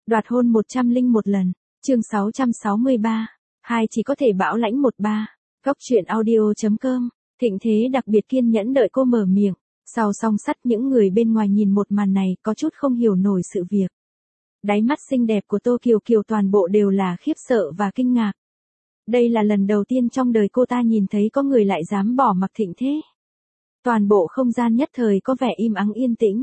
Đoạt hôn 101 lần. Chương 663. Hai chỉ có thể bảo lãnh 13. Góc truyện audio.com. Thịnh Thế đặc biệt kiên nhẫn đợi cô mở miệng. Sau song sắt những người bên ngoài nhìn một màn này có chút không hiểu nổi sự việc. Đáy mắt xinh đẹp của Tô Kiều Kiều toàn bộ đều là khiếp sợ và kinh ngạc. Đây là lần đầu tiên trong đời cô ta nhìn thấy có người lại dám bỏ mặc Thịnh Thế. Toàn bộ không gian nhất thời có vẻ im ắng yên tĩnh.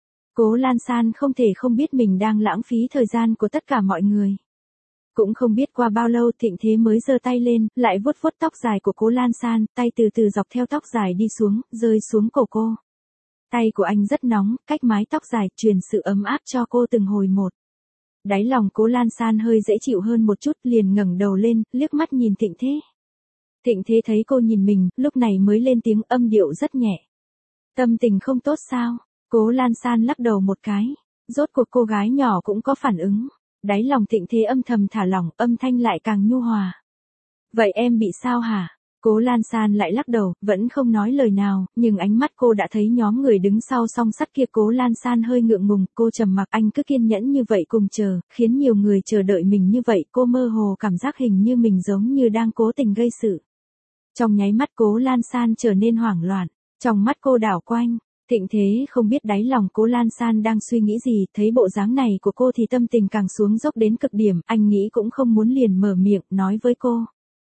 Cố Lan San không thể không biết mình đang lãng phí thời gian của tất cả mọi người. Cũng không biết qua bao lâu Thịnh Thế mới giơ tay lên, lại vuốt vuốt tóc dài của Cố Lan San, tay từ từ dọc theo tóc dài đi xuống, rơi xuống cổ cô. Tay của anh rất nóng, cách mái tóc dài, truyền sự ấm áp cho cô từng hồi một. Đáy lòng Cố Lan San hơi dễ chịu hơn một chút, liền ngẩng đầu lên, liếc mắt nhìn Thịnh Thế. Thịnh Thế thấy cô nhìn mình, lúc này mới lên tiếng, âm điệu rất nhẹ. Tâm tình không tốt sao? Cố Lan San lắc đầu một cái. Rốt cuộc cô gái nhỏ cũng có phản ứng. Đáy lòng Thịnh Thế âm thầm thả lỏng, âm thanh lại càng nhu hòa. Vậy em bị sao hả? Cố Lan San lại lắc đầu, vẫn không nói lời nào, nhưng ánh mắt cô đã thấy nhóm người đứng sau song sắt kia. Cố Lan San hơi ngượng ngùng, cô trầm mặc, anh cứ kiên nhẫn như vậy cùng chờ, khiến nhiều người chờ đợi mình như vậy. Cô mơ hồ cảm giác hình như mình giống như đang cố tình gây sự. Trong nháy mắt Cố Lan San trở nên hoảng loạn, trong mắt cô đảo quanh. Thịnh Thế không biết đáy lòng Cố Lan San đang suy nghĩ gì, thấy bộ dáng này của cô thì tâm tình càng xuống dốc đến cực điểm, anh nghĩ cũng không muốn liền mở miệng, nói với cô.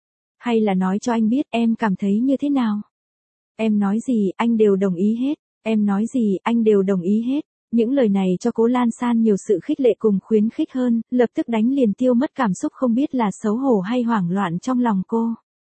Hay là nói cho anh biết em cảm thấy như thế nào? Em nói gì, anh đều đồng ý hết. Em nói gì, anh đều đồng ý hết. Những lời này cho Cố Lan San nhiều sự khích lệ cùng khuyến khích hơn, lập tức đánh liền tiêu mất cảm xúc không biết là xấu hổ hay hoảng loạn trong lòng cô.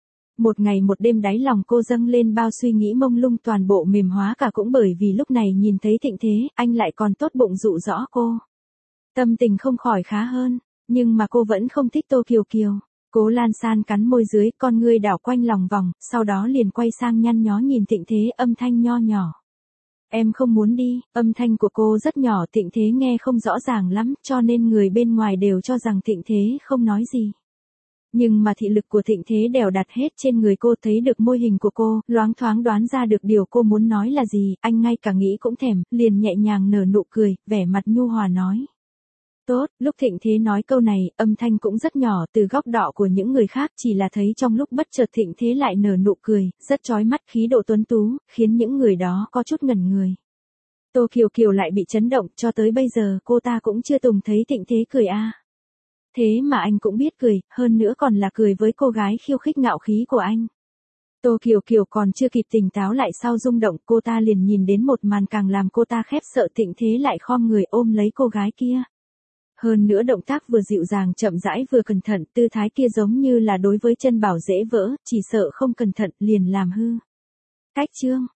Một ngày một đêm đáy lòng cô dâng lên bao suy nghĩ mông lung, toàn bộ mềm hóa cả, cũng bởi vì lúc này nhìn thấy Thịnh Thế, anh lại còn tốt bụng dụ dỗ cô. Tâm tình không khỏi khá hơn, nhưng mà cô vẫn không thích Tô Kiều Kiều. Cố Lan San cắn môi dưới, con ngươi đảo quanh lòng vòng, sau đó liền quay sang nhăn nhó nhìn Thịnh Thế, âm thanh nho nhỏ. Em không muốn đi. Âm thanh của cô rất nhỏ, Thịnh Thế nghe không rõ ràng lắm, cho nên người bên ngoài đều cho rằng Thịnh Thế không nói gì. Nhưng mà thị lực của Thịnh Thế đều đặt hết trên người cô, thấy được môi hình của cô, loáng thoáng đoán ra được điều cô muốn nói là gì, anh ngay cả nghĩ cũng thèm, liền nhẹ nhàng nở nụ cười, vẻ mặt nhu hòa nói. Tốt. Lúc Thịnh Thế nói câu này, âm thanh cũng rất nhỏ, từ góc độ của những người khác chỉ là thấy trong lúc bất chợt Thịnh Thế lại nở nụ cười, rất chói mắt, khí độ tuấn tú, khiến những người đó có chút ngẩn người. Tô Kiều Kiều lại bị chấn động, cho tới bây giờ cô ta cũng chưa từng thấy Thịnh Thế cười a. Thế mà anh cũng biết cười, hơn nữa còn là cười với cô gái khiêu khích ngạo khí của anh. Tô Kiều Kiều còn chưa kịp tỉnh táo lại sau rung động, cô ta liền nhìn đến một màn càng làm cô ta khiếp sợ, Thịnh Thế lại khom người ôm lấy cô gái kia. Hơn nữa động tác vừa dịu dàng chậm rãi vừa cẩn thận, tư thái kia giống như là đối với chân bảo dễ vỡ, chỉ sợ không cẩn thận liền làm hư. Cách chương.